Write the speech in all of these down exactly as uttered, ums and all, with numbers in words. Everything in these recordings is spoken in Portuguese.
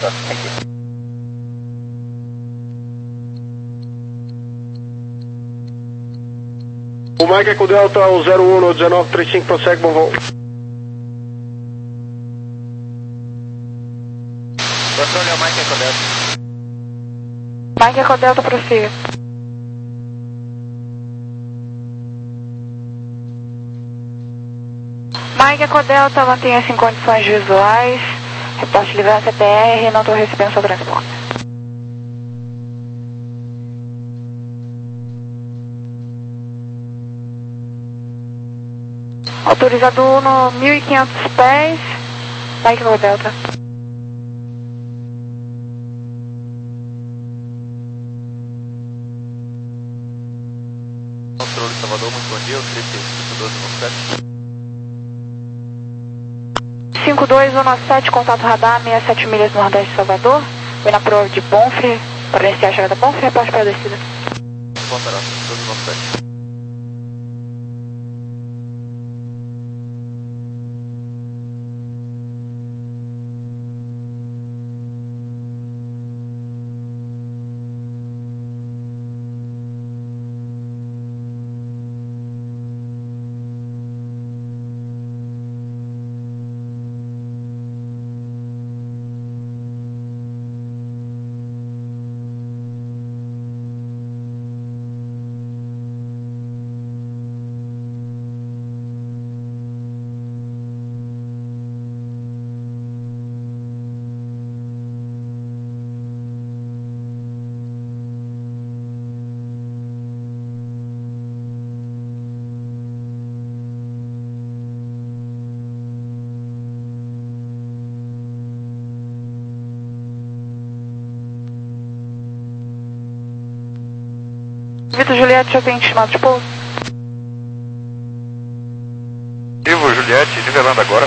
Aqui. O Mike Eco Delta, o zero um no dezenove trinta e cinco, prossegue, bom voo. Controle ao Mike Eco Delta. Mike Eco Delta, prossiga. Mike Eco Delta, mantenha-se em condições visuais. Reporte livre C P R, não estou recebendo seu transporte. Autorizado no mil e quinhentos pés, Mike Eco Delta. Controle Salvador, muito bom dia, o trinta e cinco doze sete. cinco dois um sete, contato radar, sessenta e sete milhas nordeste de Salvador. Foi na prova de Bonfre, para iniciar a chegada da Bonfre, reporte para a descida. Portará, doze sete. Vitor Juliette, já tem estimado de pouso? Vivo Juliette, nivelando agora.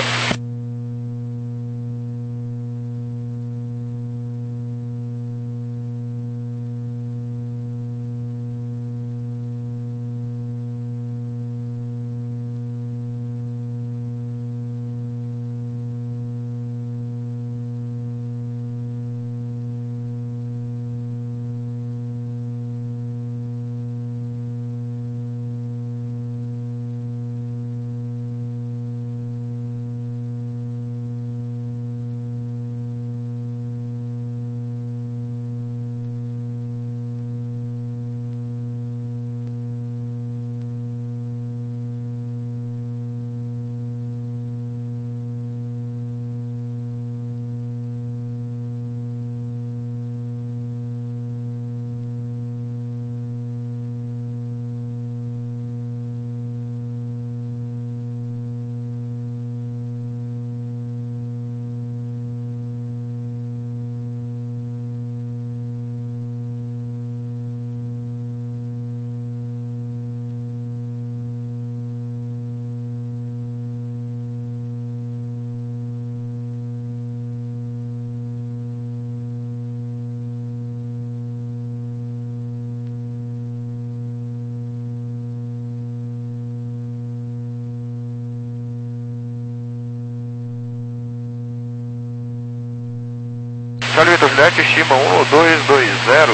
Charlie Vitor Juliette, estima um dois dois zero.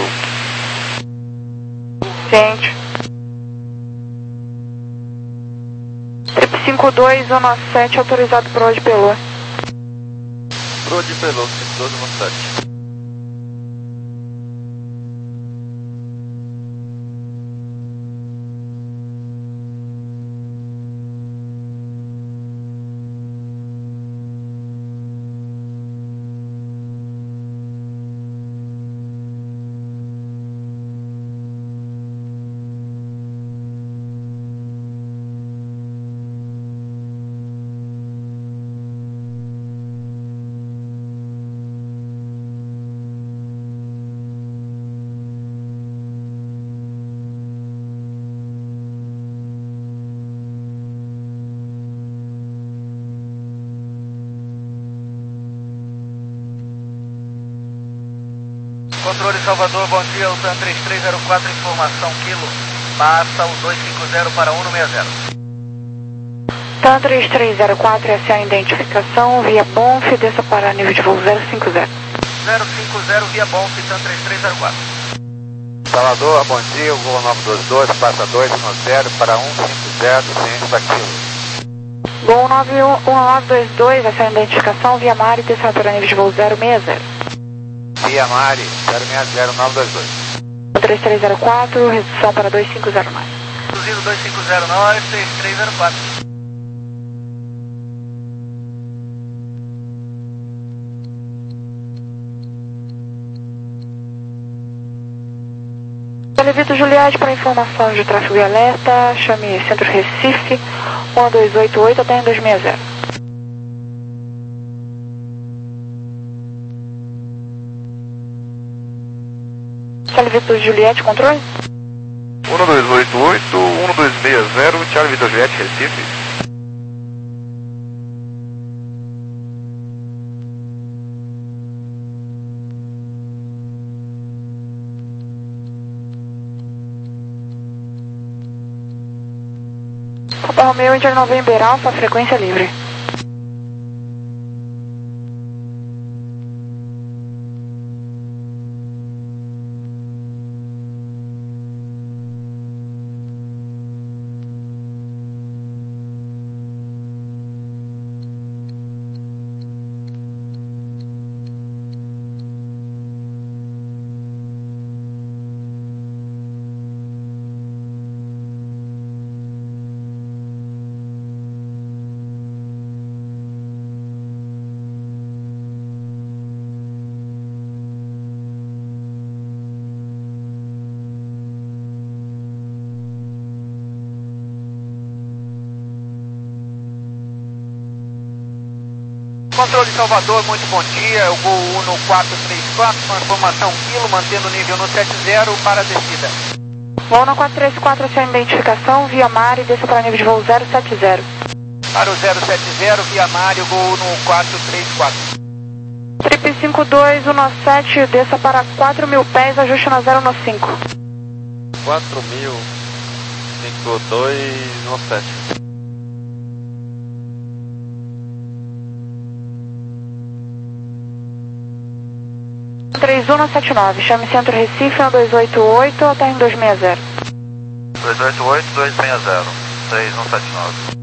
Ciente. cinco dois um sete, autorizado por hoje pelo. Brode pelo, cinco doze sete. Controle Salvador, bom dia, o TAM três três zero quatro, informação quilo, passa o dois cinco zero para um no seis zero. TAM três três zero quatro, essa é a identificação, via Bonf, desça para nível de voo zero cinco zero. zero cinco zero via Bonf, Tan três três zero quatro. Salvador, bom dia, o voo nove dois dois, passa dois um zero para um cinco zero, ciência para quilo. Gol nove um nove dois dois, essa é a identificação, via Mari, temperatura nível de voo zero seis zero. Via Mari, zero seis zero nove dois dois. três três zero quatro, redução para dois cinco zero nove. Reduzido dois cinco zero nove, três três zero quatro. Levito Juliette para informação de tráfego e alerta, chame Centro Recife, um dois oito oito até em dois seis zero. Charlie Victor Juliette, controle? um dois oito oito, um dois seis zero, Charlie Victor Juliette, Recife. Papa Romeo, Inter November Alpha, frequência livre. Controle Salvador, muito bom dia, é o Gol um quatro três quatro, com informação quilo, mantendo o nível no sete zero para a descida. Voo no quatro três quatro, essa é a identificação, via Mari, desça para nível de voo zero sete zero. Para o zero sete zero, via Mari, o Gol um quatro três quatro. Trip cinco dois um sete, desça para quatro mil pés, ajuste na zero cinco. quatro mil, cinco dois um sete. três um sete nove, chame Centro Recife, um dois oito oito, até em dois seis zero. dois oito oito, dois seis zero, três um sete nove.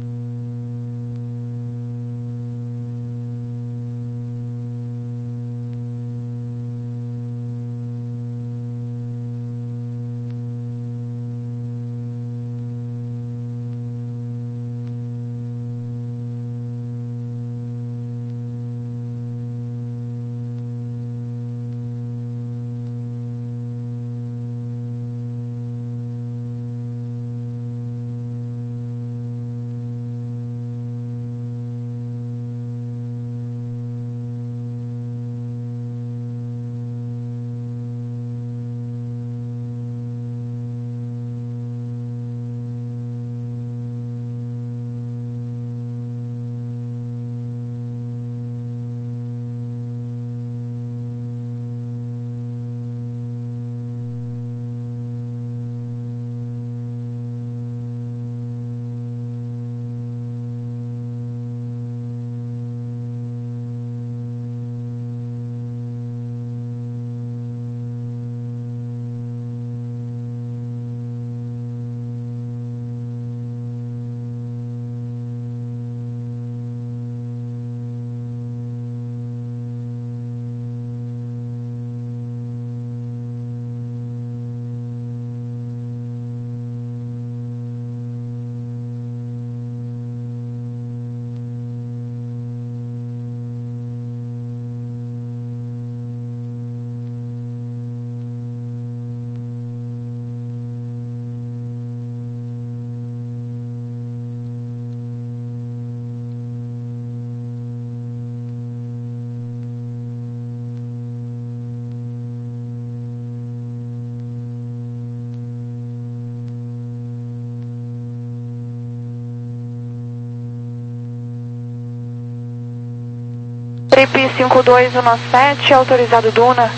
Trip cinco dois um sete, autorizado Duna.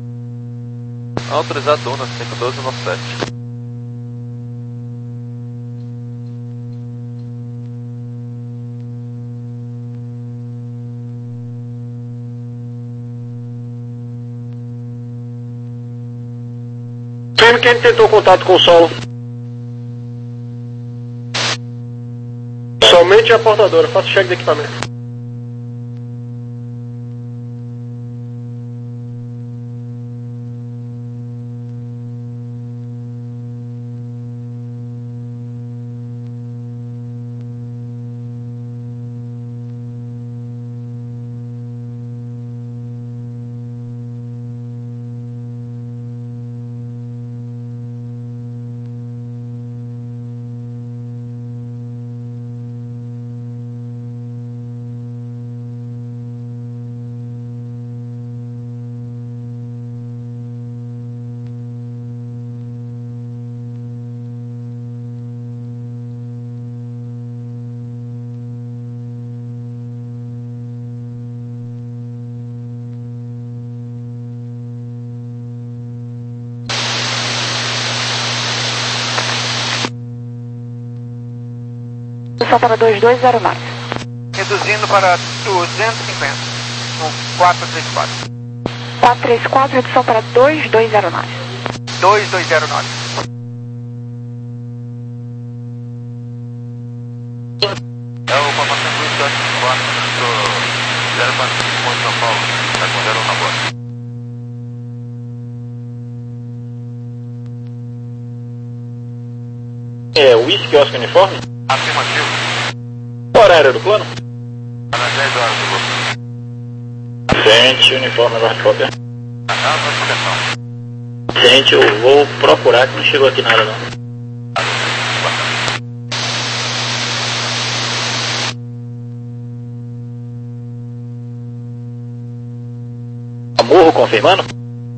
Autorizado Duna, cinco dois um sete. Confirme quem tentou contato com o solo. Somente a portadora, faça o cheque de equipamento. Só para dois dois zero nove. Reduzindo para duzentos e cinquenta. Com quatro três quatro. quatro três quatro, redução para dois dois zero nove. dois dois zero nove. É o Papação Cruz que eu acho que quatro, zero quatro cinco em São Paulo, está com zero um na borda. É, o Whisky Oscar Uniforme? Afirmativo. O horário do plano? Está nas dez horas do voo. Frente, uniforme, guarda cópia. Ah, notificação. Gente, eu vou procurar que não chegou aqui nada não. Morro confirmando?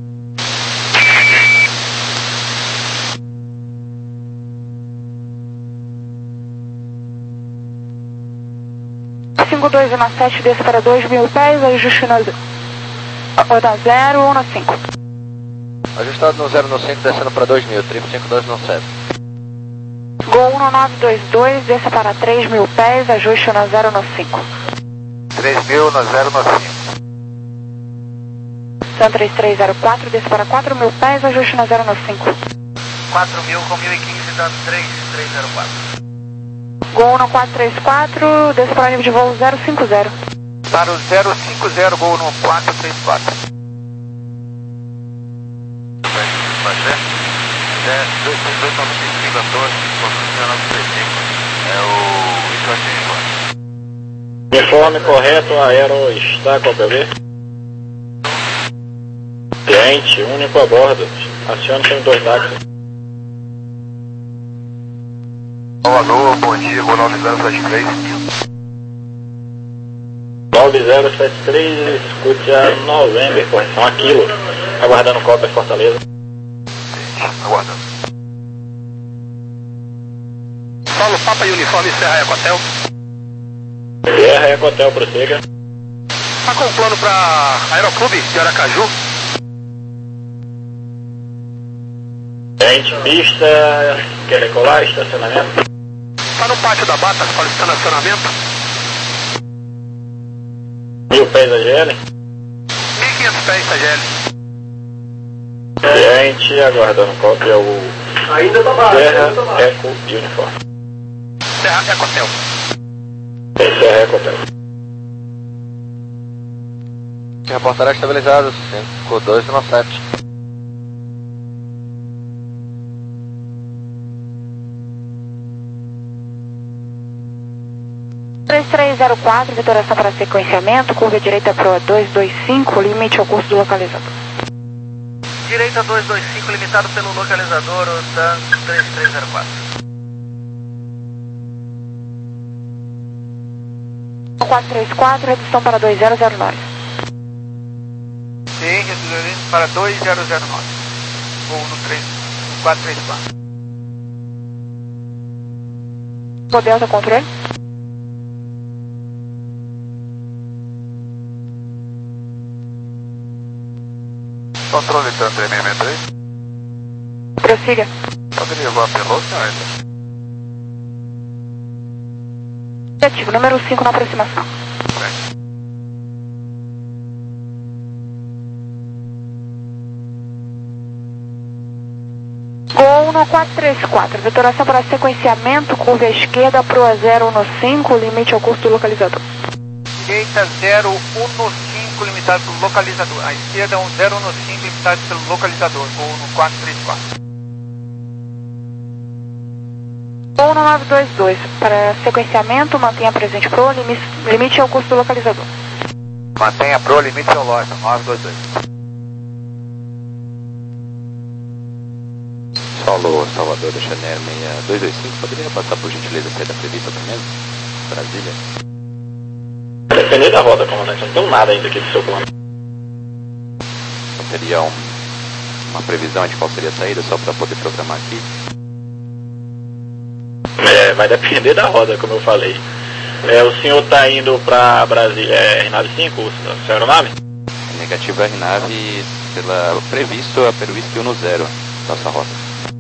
cinco dois um sete, desça para dois mil pés, ajuste no zero um cinco. Ajustado no zero no cinco, descendo para dois mil, triplo cinco dois no sete. Gol um nove dois dois, desça para três mil pés, ajuste no zero no cinco. três mil no zero no cinco. Sun três três zero quatro, desça para quatro mil pés, ajuste no zero no cinco. quatro mil com mil e quinze, dando três três zero quatro. Gol no quatro três quatro, desça para o nível de voo zero cinco zero. Para o zero cinco zero, gol no quatro três quatro. Vai ser? É dois seis dois nove cinco cinco quatorze, nove três cinco. É o Ituati Uniforme. Uniforme correto, aero está com a P V. Cliente único a bordo. Acione o dois táxi. Alô, bom dia, vou nove zero sete três. nove zero sete três, escute a November, correção a Kilo. Aguardando cópia Fortaleza. Aguardando. Paulo Papa e Uniforme Serra Ecotel. Serra Ecotel, prossiga. Está com plano para Aeroclube de Aracaju. Gente, pista, quer decolar, estacionamento. Está no pátio da Bata, solicitando acionamento. Mil pés a G L. mil e quinhentos pés, T G L. Gente, aguardando cópia o Ainda tá baixo, Serra, ainda tá baixo. Eco e Uniforme. Serra Ecotel. Serra Ecotel. Reportará estabilizado, cinco dois no sete. três três zero quatro, vitoração para sequenciamento, curva direita para o dois dois cinco, limite ao curso do localizador. Direita dois dois cinco, limitado pelo localizador, o Dan três três zero quatro. quatro três quatro, redução para dois zero zero nove. Sim, reduzindo para dois zero zero nove. Voo no três, quatro três quatro. O Delta controle. Controle T A N três seis seis três. Prossiga. Pode levar a piloto, não ainda. Ativo, número cinco na aproximação. Bem. um quatro três quatro, vetoração para sequenciamento, curva à esquerda, proa zero um cinco, limite ao curso do localizador. Direita zero um cinco, limitado pelo localizador. À esquerda um zero um cinco, limitado pelo localizador. Voo um quatro três quatro. um nove dois dois, para sequenciamento, mantenha presente proa, limite, limite ao curso do localizador. Mantenha pro limite ao loja, nove dois dois. Solo Salvador do Chanel seis dois dois cinco, poderia passar por gentileza a saída prevista também? Brasília. Depender da roda, comandante, não tem nada ainda aqui do seu plano. Não teria um, uma previsão de qual seria a saída, só para poder programar aqui? É, vai depender da roda, como eu falei. É, o senhor está indo para Brasília, é R nave cinco, o seu aeronave? Negativo R nave, pela, previsto a Peruísque um zero, nossa rota.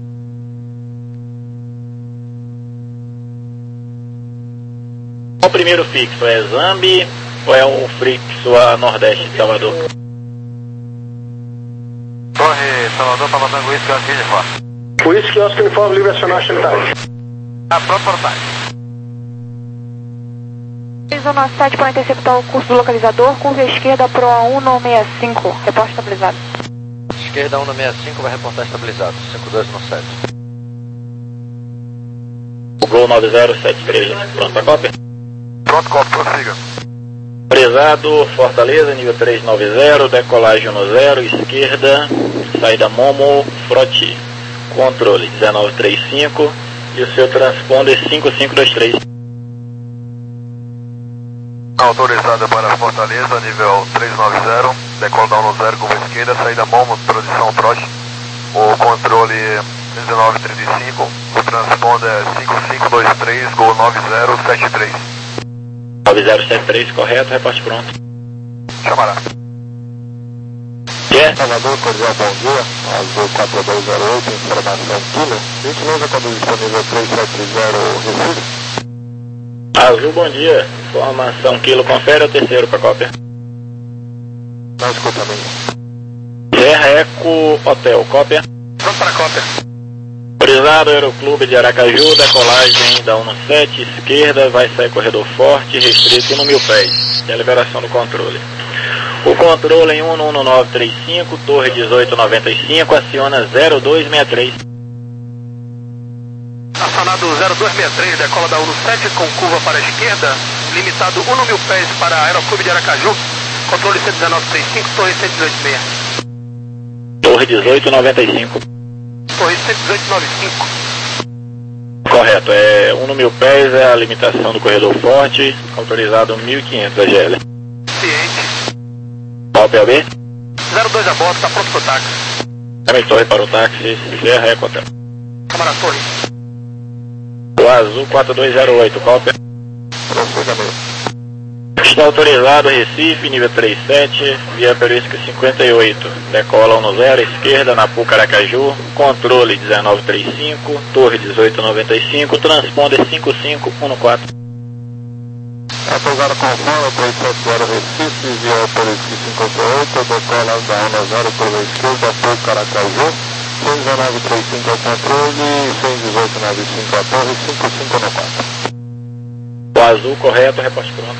O primeiro fixo é Zambi ou é um fixo a nordeste de Salvador? Torre Salvador, Salvador, Whisky, Oscar Uniforme. Whisky, Oscar Uniforme, livre acionar Shantai. Ah, pronto para o time. Zona sete para interceptar o curso do localizador, curva à esquerda, proa um seis cinco, reporte estabilizado. Esquerda um seis cinco, vai reportar estabilizado, cinco dois um sete. O Gol nove zero sete três, pronto para cópia? Pronto, cópia, prossiga. Prezado, Fortaleza, nível trezentos e noventa, decolagem um zero, esquerda, saída Momo, Froti, controle dezenove trinta e cinco e o seu transponder cinco cinco dois três. Autorizada para Fortaleza, nível trezentos e noventa, decola da um zero, curva esquerda, saída Momo, produção Froti, o controle dezenove trinta e cinco, o transponder cinco cinco dois três, Gol nove zero sete três. nove zero sete três, correto, reporte pronto. Chamará. Quer? Salvador, cordial, bom dia. Azul quatro dois zero oito, informação Kilo. Gentileza, quando disponível três sete zero, Recife. Azul, bom dia. Informação Kilo, confere o terceiro para cópia. Não escuta bem. Serra Eco Hotel, cópia. Pronto para a cópia. Autorizado, Aeroclube de Aracaju, decolagem da um sete, esquerda, vai sair corredor forte, restrito no mil pés. E a liberação do controle. O controle em um um nove três cinco, torre dezoito noventa e cinco, aciona zero dois seis três. Acionado zero dois seis três, decola da um sete com curva para a esquerda, limitado um mil pés para Aeroclube de Aracaju, controle cento e dezenove trinta e cinco, torre cento e dezoito seis. Torre dezoito noventa e cinco. Torre cento e dezoito noventa e cinco. Correto, é um no mil pés, é a limitação do corredor forte, autorizado mil e quinhentos A G L. Ciente. Qual P A B? zero dois a bordo, está pronto para o táxi. Também torre para o táxi, Serra Eco Hotel. Câmara Torre. O Azul quatro dois zero oito, qual P A B? Prossiga mesmo. Está autorizado Recife, nível trinta e sete, via Peruísque cinquenta e oito, decola um zero, esquerda, na Puca Aracaju, controle dezenove trinta e cinco, torre dezoito noventa e cinco, transponder cinco cinco um quatro. É pousada com fala, três sete zero, Recife, via Peruísque cinquenta e oito, decola da um zero, curva esquerda, Puca Aracaju, cento e dezenove trinta e cinco ao controle, cento e dezoito noventa e cinco a torre, cinco cinco um quatro. O Azul correto, reposte pronto.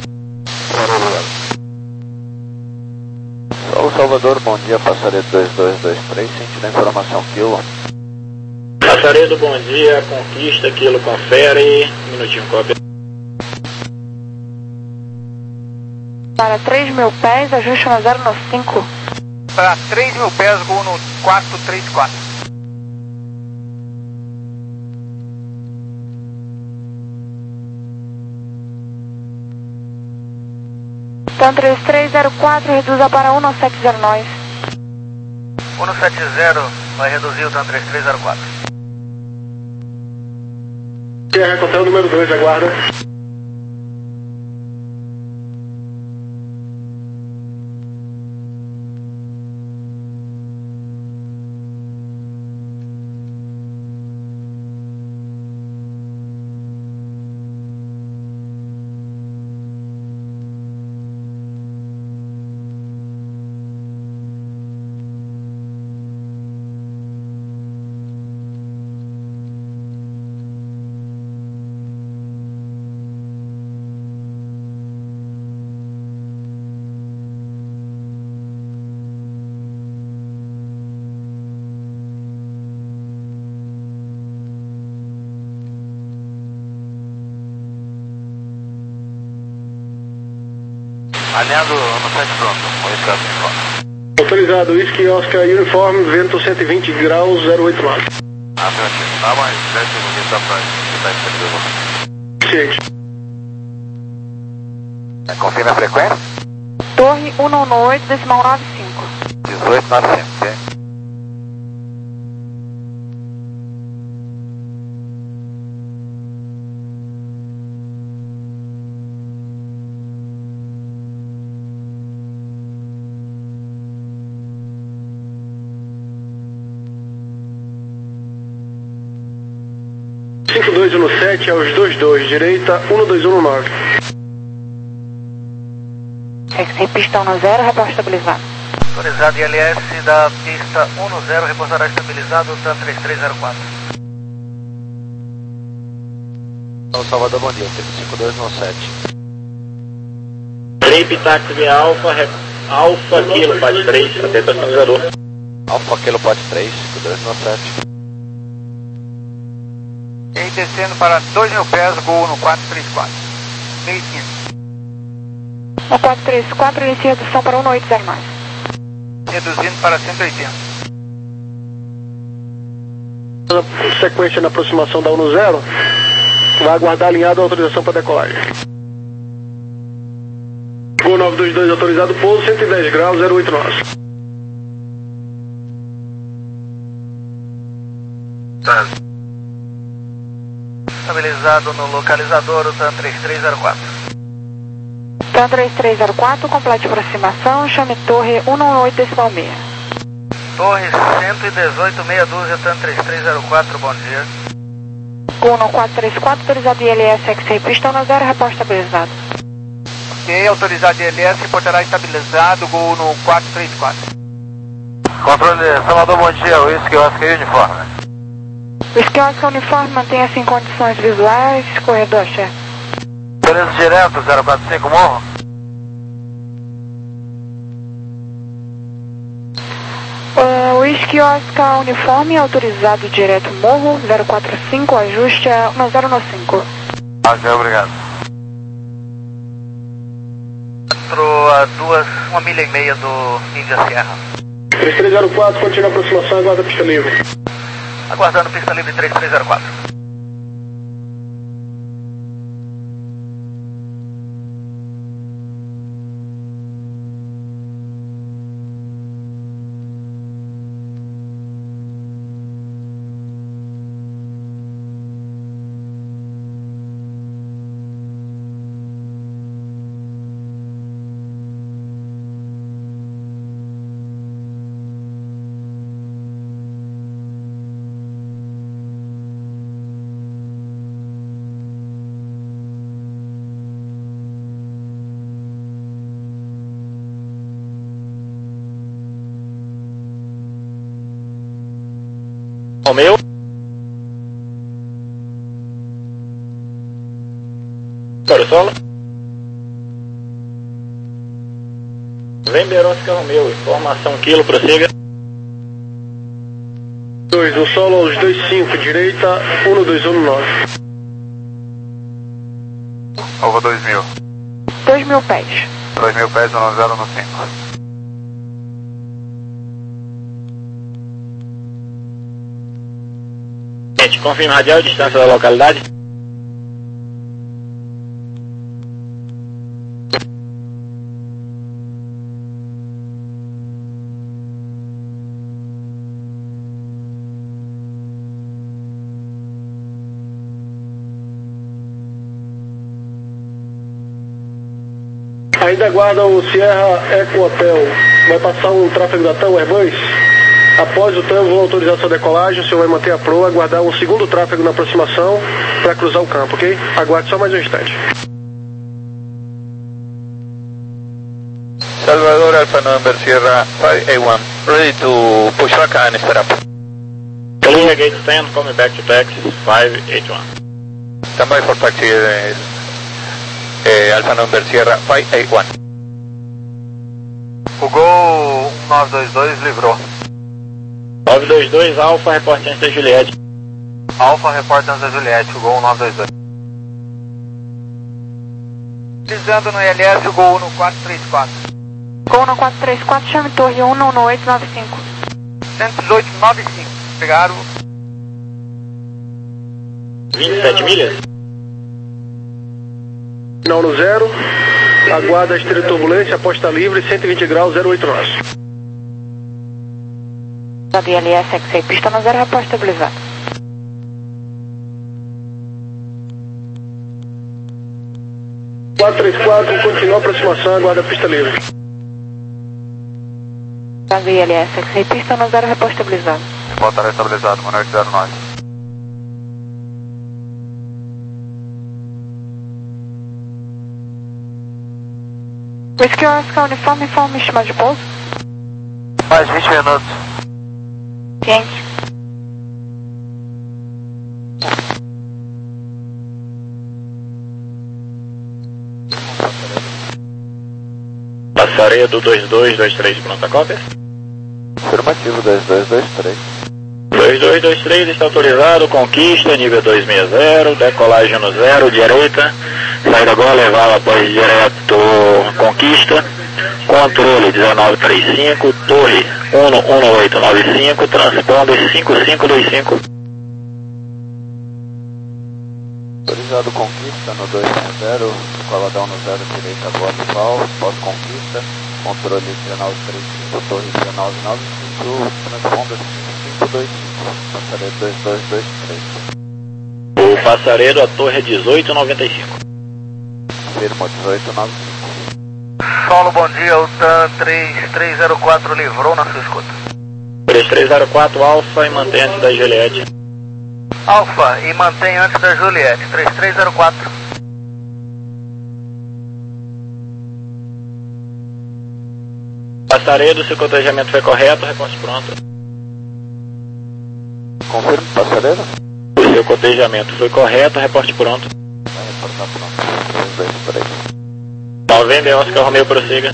Solo Salvador, bom dia, passaria dois dois dois três, sentindo a informação Kilo. Passaredo, bom dia, conquista, Kilo, confere, minutinho, cópia. Para três mil pés, ajuste no zero cinco. Para três mil pés, Gol no quatro três quatro. Então três três zero quatro, reduza para um sete zero nove. um sete zero, vai reduzir o TAM três três zero quatro. Serra Hotel número dois, aguarda. Alinhado no sete pronto, Whisky Oscar Uniforme. Autorizado, Whisky Oscar Uniforme, vento cento e vinte graus, zero oito nove. Afirmativo. Tá, mas dez segundos da frente, que tá disponível. Ciente. Confirma a frequência? Torre cento e noventa e oito, decimal noventa e cinco. dezoito noventa e cinco, ok? cinco dois um sete aos dois dois, direita um dois um nove. X-Ray pista um zero, reporte estabilizado. Autorizado I L S da pista um zero, repousará estabilizado, TAM três três zero quatro. Salvador, bom dia, cinco dois um sete. Trip táxi via Alfa, re... Alfa Kilo, Pad três, atento ao sinalizador. Alfa Kilo Pod três, cinco dois um sete. E descendo para dois mil pés, Gol no quatro três quatro. meio quinze. No quatro três quatro, inicia redução para um oito zero mais. Reduzindo para cento e oitenta. Sequência na aproximação da um zero, vai aguardar alinhado a autorização para decolagem. Gol nove dois dois autorizado, pouso cento e dez graus, zero oito nove. Tá. Estabilizado no localizador, o TAM três três zero quatro. TAM três três zero quatro, complete aproximação, chame torre cento e noventa e oito, decimal seis. Torre cento e dezoito, meia dúzia, TAM três três zero quatro, bom dia. Gol no quatro três quatro, autorizado I L S X-Ray pista um zero, reporte estabilizado. Ok, autorizado I L S, reportará estabilizado, Gol no quatro três quatro. Controle Salvador, bom dia, Whisky Oscar Uniforme. Whisky Oscar Uniforme, mantenha-se em condições visuais, corredor chefe. Beleza, direto, zero quatro cinco, morro. Uh, Whisky Oscar Uniforme, autorizado direto morro, zero quatro cinco, ajuste a um zero nove cinco. Ok, obrigado. Entrou a duas, uma milha e meia do Índia Serra. três três zero quatro, continua a aproximação, aguarda a pista livre. Aguardando pista livre três três zero quatro. Romeu. Para o solo. Vem Oscar Romeu, informação Kilo, prossiga. dois, o solo aos dois cinco, direita um dois um nove. Alva dois mil. dois mil pés. dois mil pés, um zero no cinco. Gente, confirma radial, distância da localidade. Ainda aguarda o Sierra Eco Hotel. Vai passar um tráfego da TAM Airbus. Após o TAM, vou autorizar sua decolagem. O senhor vai manter a proa, aguardar um segundo tráfego na aproximação para cruzar o campo, ok? Aguarde só mais um instante. Salvador Alpha November Sierra five A one, ready to push back and start up. Clear gate ten, coming back to taxi five eight one. Stand by for taxi uh, uh, Alpha November Sierra five A one. O Gol um nove dois dois livrou. nove dois dois, Alfa, reporte antes da Juliette. Alfa, repórter antes da Juliette, o Gol um nove dois dois. Pisando no L S, o Gol no quatro três quatro. Gol no quatro três quatro, chame torre um no oito nove cinco. cento e dezoito, nove cinco. Pegaram. vinte e sete milhas? Final no zero. Aguarda a esteira de turbulência, aposta livre, cento e vinte graus, zero oito nós. Da D L S X-Ray, pista no zero, reposta estabilizada. quatro três quatro, continua a aproximação, aguarda a pista livre. Da D L S X-Ray, pista no zero, reposta estabilizada. Voltará estabilizado, Monarch zero nove. Whisky Oscar, uniforme, informe, estima de pouso. Mais vinte minutos. Ciente. Passaredo dois dois dois três, pronta cópia? Afirmativo, dois dois dois três. dois dois dois três está autorizado, conquista, nível dois seis zero, decolagem no zero, direita, saída agora, levar após direto, conquista, controle dezenove trinta e cinco, torre um um oito nove cinco, transponder cinco cinco dois cinco. Autorizado conquista no dois seis zero, coladão no zero, direita, agora, val, pós-conquista, controle dezenove trinta e cinco, torre dezenove nove cinco, transponder cinco cinco dois cinco, passaredo dois dois dois três. O passaredo, a torre é dezoito noventa e cinco. Firma dezoito noventa e cinco. Solo, bom dia, o TAM três três zero quatro livrou na sua escuta. três três zero quatro, Alfa e mantém-se da Juliette. Alfa, e mantém antes da Juliette, três três zero quatro. Passaredo, seu cotejamento foi correto, reposte pronto. Confirma, passaredo? O seu cotejamento foi correto, reporte pronto. Vai reportar pronto, dois dois três. Novembro, Oscar Romeo, prossiga.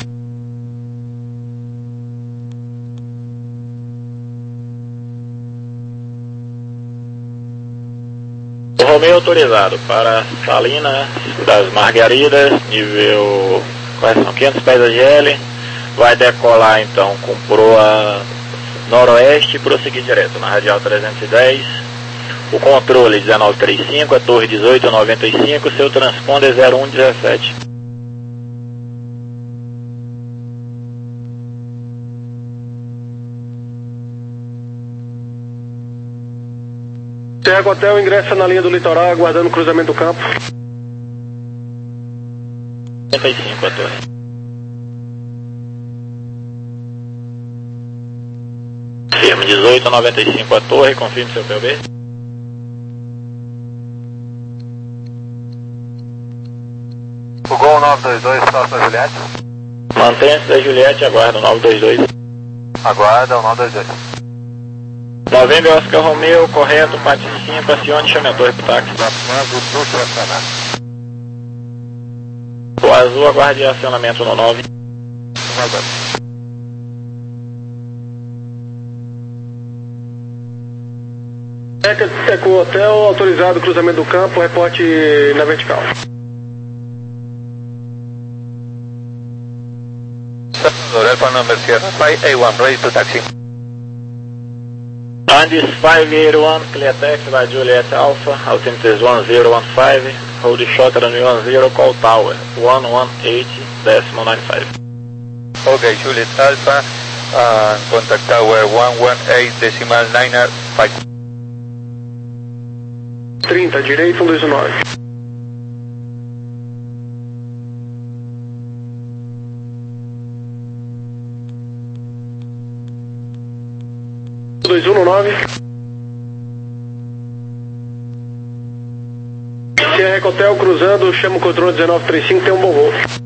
O Romeo autorizado para Salinas das Margaridas, nível, quais são, quinhentos pés a G L, vai decolar então com proa noroeste e prosseguir direto na radial trezentos e dez, o controle dezenove trinta e cinco, a torre dezoito noventa e cinco, seu transponder zero um dezessete. Serra Hotel ingressa na linha do litoral, aguardando o cruzamento do campo. noventa e cinco a torre. Firme dezoito noventa e cinco a torre, confirme seu P O B. O Gol nove dois dois, próximo a Juliette. Mantenha-se da Juliette, aguarda o nove dois dois. Aguarda o nove dois dois. Novembro, Oscar Romeo, correto, P A T cinco, acione, chame a torre pro táxi. O azul, aguarde acionamento no nove. Eco Hotel, autorizado o cruzamento do campo, reporte na vertical. Alpha number Sierra five eight one, ready to taxi. Andes five eight one, clear taxi by Juliet Alpha, altimeter is one zero one five, hold short runway one zero, call tower one one eight decimal nine five. Okay, Juliet Alpha, uh, contact tower one one eight decimal nine five. trinta, direito, um dois nove. dois um nove. Sierra Hotel cruzando, chama o controle dezenove trinta e cinco, tem um bom voo.